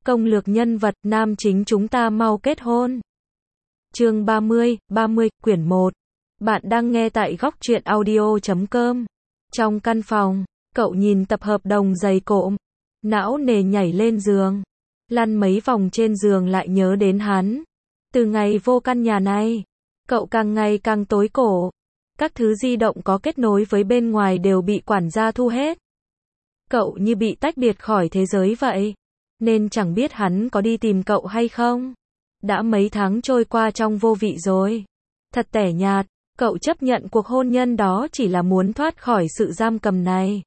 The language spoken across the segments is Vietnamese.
Công lược nhân vật, nam chính chúng ta mau kết hôn. Chương 30, quyển 1. Bạn đang nghe tại góc truyện audio.com. Trong căn phòng, cậu nhìn tập hợp đồng dày cộm, não nề nhảy lên giường, lăn mấy vòng trên giường lại nhớ đến hắn. Từ ngày vô căn nhà này, cậu càng ngày càng tối cổ. Các thứ di động có kết nối với bên ngoài đều bị quản gia thu hết. Cậu như bị tách biệt khỏi thế giới vậy, nên chẳng biết hắn có đi tìm cậu hay không. Đã mấy tháng trôi qua trong vô vị rồi. Thật tẻ nhạt, cậu chấp nhận cuộc hôn nhân đó chỉ là muốn thoát khỏi sự giam cầm này.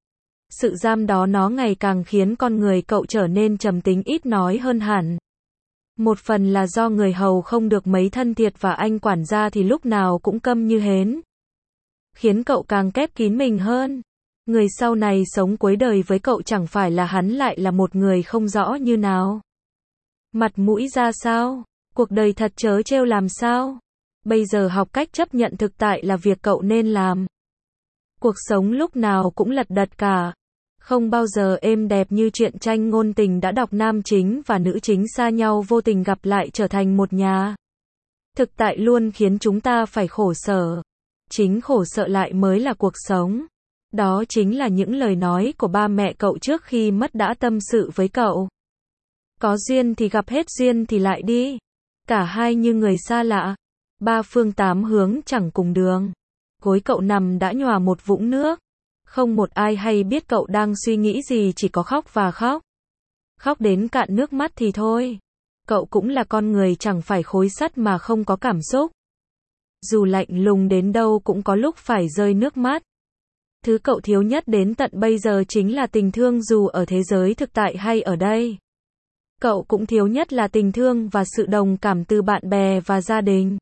Sự giam đó nó ngày càng khiến con người cậu trở nên trầm tính ít nói hơn hẳn. Một phần là do người hầu không được mấy thân thiệt và anh quản gia thì lúc nào cũng câm như hến, khiến cậu càng khép kín mình hơn. Người sau này sống cuối đời với cậu chẳng phải là hắn lại là một người không rõ như nào. Mặt mũi ra sao? Cuộc đời thật trớ trêu làm sao? Bây giờ học cách chấp nhận thực tại là việc cậu nên làm. Cuộc sống lúc nào cũng lật đật cả. Không bao giờ êm đẹp như truyện tranh ngôn tình đã đọc, nam chính và nữ chính xa nhau vô tình gặp lại trở thành một nhà. Thực tại luôn khiến chúng ta phải khổ sở. Chính khổ sở lại mới là cuộc sống. Đó chính là những lời nói của ba mẹ cậu trước khi mất đã tâm sự với cậu. Có duyên thì gặp, hết duyên thì lại đi. Cả hai như người xa lạ. Ba phương tám hướng chẳng cùng đường. Gối cậu nằm đã nhòa một vũng nước. Không một ai hay biết cậu đang suy nghĩ gì, chỉ có khóc và khóc. Khóc đến cạn nước mắt thì thôi. Cậu cũng là con người chẳng phải khối sắt mà không có cảm xúc. Dù lạnh lùng đến đâu cũng có lúc phải rơi nước mắt. Thứ cậu thiếu nhất đến tận bây giờ chính là tình thương, dù ở thế giới thực tại hay ở đây. Cậu cũng thiếu nhất là tình thương và sự đồng cảm từ bạn bè và gia đình.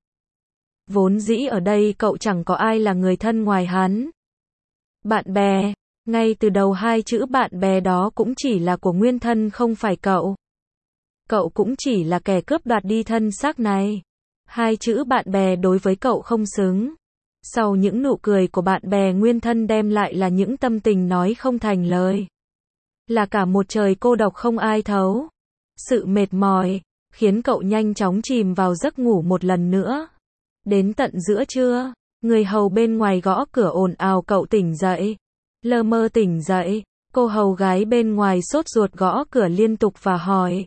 Vốn dĩ ở đây cậu chẳng có ai là người thân ngoài hắn. Bạn bè, ngay từ đầu hai chữ bạn bè đó cũng chỉ là của nguyên thân, không phải cậu. Cậu cũng chỉ là kẻ cướp đoạt đi thân xác này. Hai chữ bạn bè đối với cậu không xứng. Sau những nụ cười của bạn bè, nguyên thân đem lại là những tâm tình nói không thành lời. Là cả một trời cô độc không ai thấu. Sự mệt mỏi khiến cậu nhanh chóng chìm vào giấc ngủ một lần nữa. Đến tận giữa trưa, người hầu bên ngoài gõ cửa ồn ào, cậu tỉnh dậy. Lơ mơ tỉnh dậy, cô hầu gái bên ngoài sốt ruột gõ cửa liên tục và hỏi: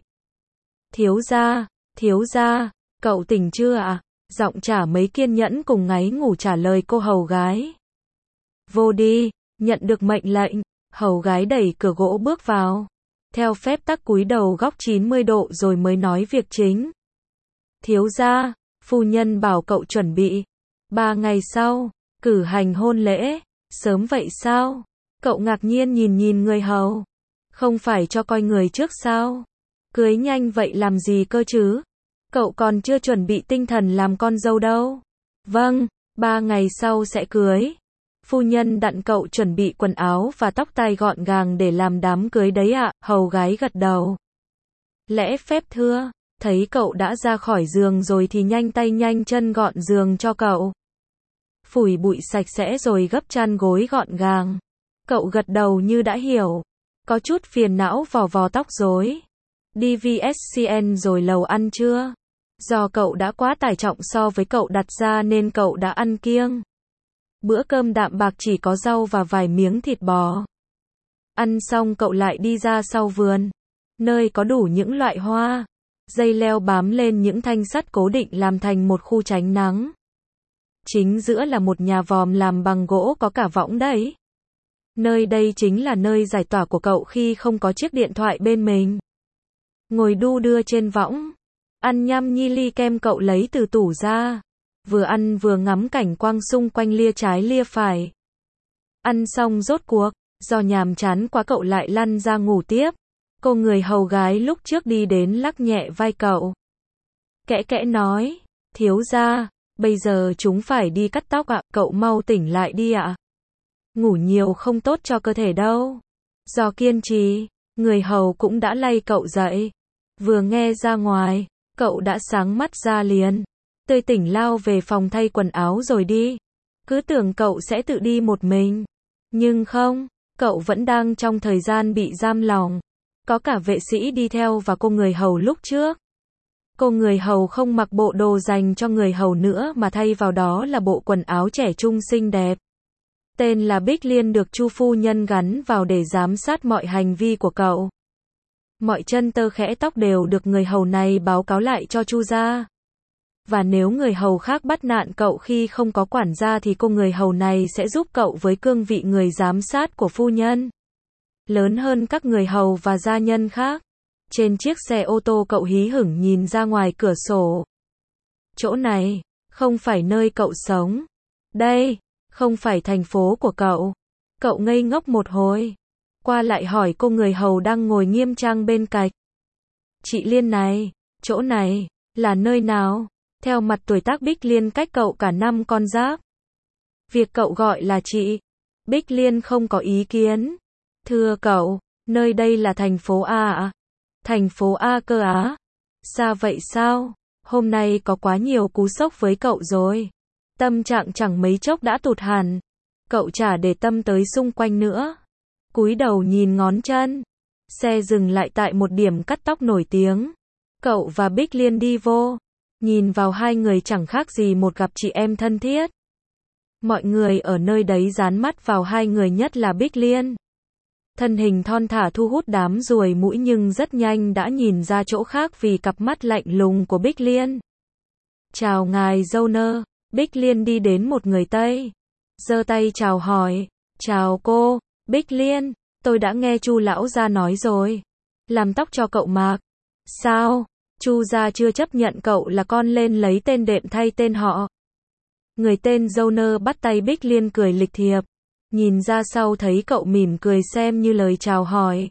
thiếu gia, cậu tỉnh chưa ạ? Giọng chả mấy kiên nhẫn cùng ngáy ngủ trả lời cô hầu gái. Vô đi. Nhận được mệnh lệnh, hầu gái đẩy cửa gỗ bước vào. Theo phép tắc cúi đầu góc 90 độ rồi mới nói việc chính. Thiếu gia, phu nhân bảo cậu chuẩn bị 3 ngày sau cử hành hôn lễ. Sớm vậy sao? Cậu ngạc nhiên nhìn người hầu. Không phải cho coi người trước sao? Cưới nhanh vậy làm gì cơ chứ? Cậu còn chưa chuẩn bị tinh thần làm con dâu đâu. Vâng, 3 ngày sau sẽ cưới. Phu nhân dặn cậu chuẩn bị quần áo và tóc tai gọn gàng để làm đám cưới đấy ạ. Hầu gái gật đầu. Lễ phép thưa. Thấy cậu đã ra khỏi giường rồi thì nhanh tay nhanh chân gọn giường cho cậu. Phủi bụi sạch sẽ rồi gấp chăn gối gọn gàng. Cậu gật đầu như đã hiểu. Có chút phiền não vò vò tóc rối. Đi VSCN rồi lầu ăn chưa? Do cậu đã quá tải trọng so với cậu đặt ra nên cậu đã ăn kiêng. Bữa cơm đạm bạc chỉ có rau và vài miếng thịt bò. Ăn xong cậu lại đi ra sau vườn, nơi có đủ những loại hoa. Dây leo bám lên những thanh sắt cố định làm thành một khu tránh nắng. Chính giữa là một nhà vòm làm bằng gỗ có cả võng đấy. Nơi đây chính là nơi giải tỏa của cậu khi không có chiếc điện thoại bên mình. Ngồi đu đưa trên võng, ăn nhăm nhi ly kem cậu lấy từ tủ ra. Vừa ăn vừa ngắm cảnh quang xung quanh, lia trái lia phải. Ăn xong rốt cuộc, do nhàm chán quá cậu lại lăn ra ngủ tiếp. Cô người hầu gái lúc trước đi đến lắc nhẹ vai cậu. Kẽ kẽ nói: thiếu gia, bây giờ chúng phải đi cắt tóc ạ, cậu mau tỉnh lại đi ạ. Ngủ nhiều không tốt cho cơ thể đâu. Do kiên trì, người hầu cũng đã lay cậu dậy. Vừa nghe ra ngoài, cậu đã sáng mắt ra liền. Tươi tỉnh lao về phòng thay quần áo rồi đi. Cứ tưởng cậu sẽ tự đi một mình. Nhưng không, cậu vẫn đang trong thời gian bị giam lòng. Có cả vệ sĩ đi theo và cô người hầu lúc trước. Cô người hầu không mặc bộ đồ dành cho người hầu nữa mà thay vào đó là bộ quần áo trẻ trung xinh đẹp. Tên là Bích Liên được Chu phu nhân gắn vào để giám sát mọi hành vi của cậu. Mọi chân tơ khẽ tóc đều được người hầu này báo cáo lại cho Chu gia. Và nếu người hầu khác bắt nạt cậu khi không có quản gia thì cô người hầu này sẽ giúp cậu với cương vị người giám sát của phu nhân. Lớn hơn các người hầu và gia nhân khác. Trên chiếc xe ô tô cậu hí hửng nhìn ra ngoài cửa sổ. Chỗ này, không phải nơi cậu sống. Đây, không phải thành phố của cậu. Cậu ngây ngốc một hồi. Qua lại hỏi cô người hầu đang ngồi nghiêm trang bên cạnh. Chị Liên này, chỗ này, là nơi nào? Theo mặt tuổi tác Bích Liên cách cậu cả 5 con giáp. Việc cậu gọi là chị. Bích Liên không có ý kiến. Thưa cậu, nơi đây là thành phố A à? Thành phố A cơ á? Xa vậy sao? Hôm nay có quá nhiều cú sốc với cậu rồi. Tâm trạng chẳng mấy chốc đã tụt hẳn. Cậu chả để tâm tới xung quanh nữa. Cúi đầu nhìn ngón chân. Xe dừng lại tại một điểm cắt tóc nổi tiếng. Cậu và Bích Liên đi vô. Nhìn vào hai người chẳng khác gì một cặp chị em thân thiết. Mọi người ở nơi đấy dán mắt vào hai người, nhất là Bích Liên. Thân hình thon thả thu hút đám ruồi mũi nhưng rất nhanh đã nhìn ra chỗ khác vì cặp mắt lạnh lùng của Bích Liên. Chào ngài Joner. Bích Liên đi đến một người Tây. Giơ tay chào hỏi. Chào cô, Bích Liên. Tôi đã nghe Chu lão gia nói rồi. Làm tóc cho cậu mặc. Sao? Chu gia chưa chấp nhận cậu là con lên lấy tên đệm thay tên họ. Người tên Joner bắt tay Bích Liên cười lịch thiệp. Nhìn ra sau thấy cậu mỉm cười xem như lời chào hỏi.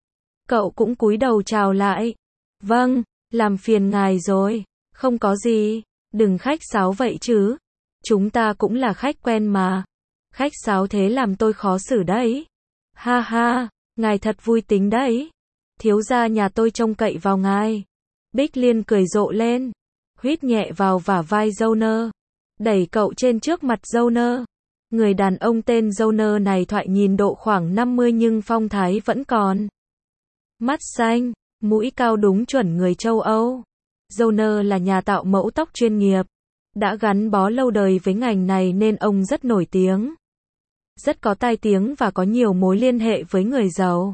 Cậu cũng cúi đầu chào lại. Vâng, làm phiền ngài rồi. Không có gì, đừng khách sáo vậy chứ. Chúng ta cũng là khách quen mà. Khách sáo thế làm tôi khó xử đấy. Ha ha, ngài thật vui tính đấy. Thiếu gia nhà tôi trông cậy vào ngài. Bích Liên cười rộ lên. Huýt nhẹ vào vả vai Joner. Đẩy cậu trên trước mặt Joner. Người đàn ông tên Joner này thoại nhìn độ khoảng 50 nhưng phong thái vẫn còn. Mắt xanh, mũi cao đúng chuẩn người châu Âu. Joner là nhà tạo mẫu tóc chuyên nghiệp. Đã gắn bó lâu đời với ngành này nên ông rất nổi tiếng. Rất có tai tiếng và có nhiều mối liên hệ với người giàu.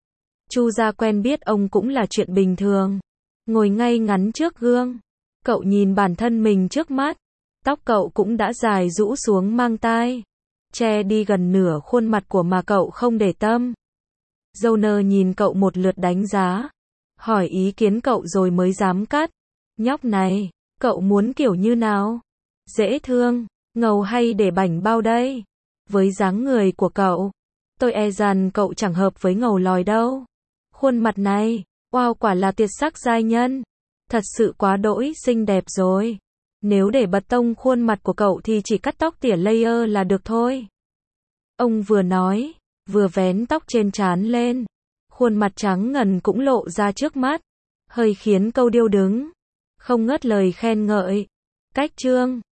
Chu gia quen biết ông cũng là chuyện bình thường. Ngồi ngay ngắn trước gương. Cậu nhìn bản thân mình trước mắt. Tóc cậu cũng đã dài rũ xuống mang tai. Che đi gần nửa khuôn mặt của mà cậu không để tâm. Joner nhìn cậu một lượt đánh giá. Hỏi ý kiến cậu rồi mới dám cắt. Nhóc này, cậu muốn kiểu như nào? Dễ thương, ngầu hay để bảnh bao đây? Với dáng người của cậu, tôi e rằng cậu chẳng hợp với ngầu lòi đâu. Khuôn mặt này, wow, quả là tuyệt sắc giai nhân. Thật sự quá đỗi xinh đẹp rồi. Nếu để bật tông khuôn mặt của cậu thì chỉ cắt tóc tỉa layer là được thôi. Ông vừa nói, vừa vén tóc trên trán lên. Khuôn mặt trắng ngần cũng lộ ra trước mắt. Hơi khiến câu điêu đứng. Không ngớt lời khen ngợi. Cách trương,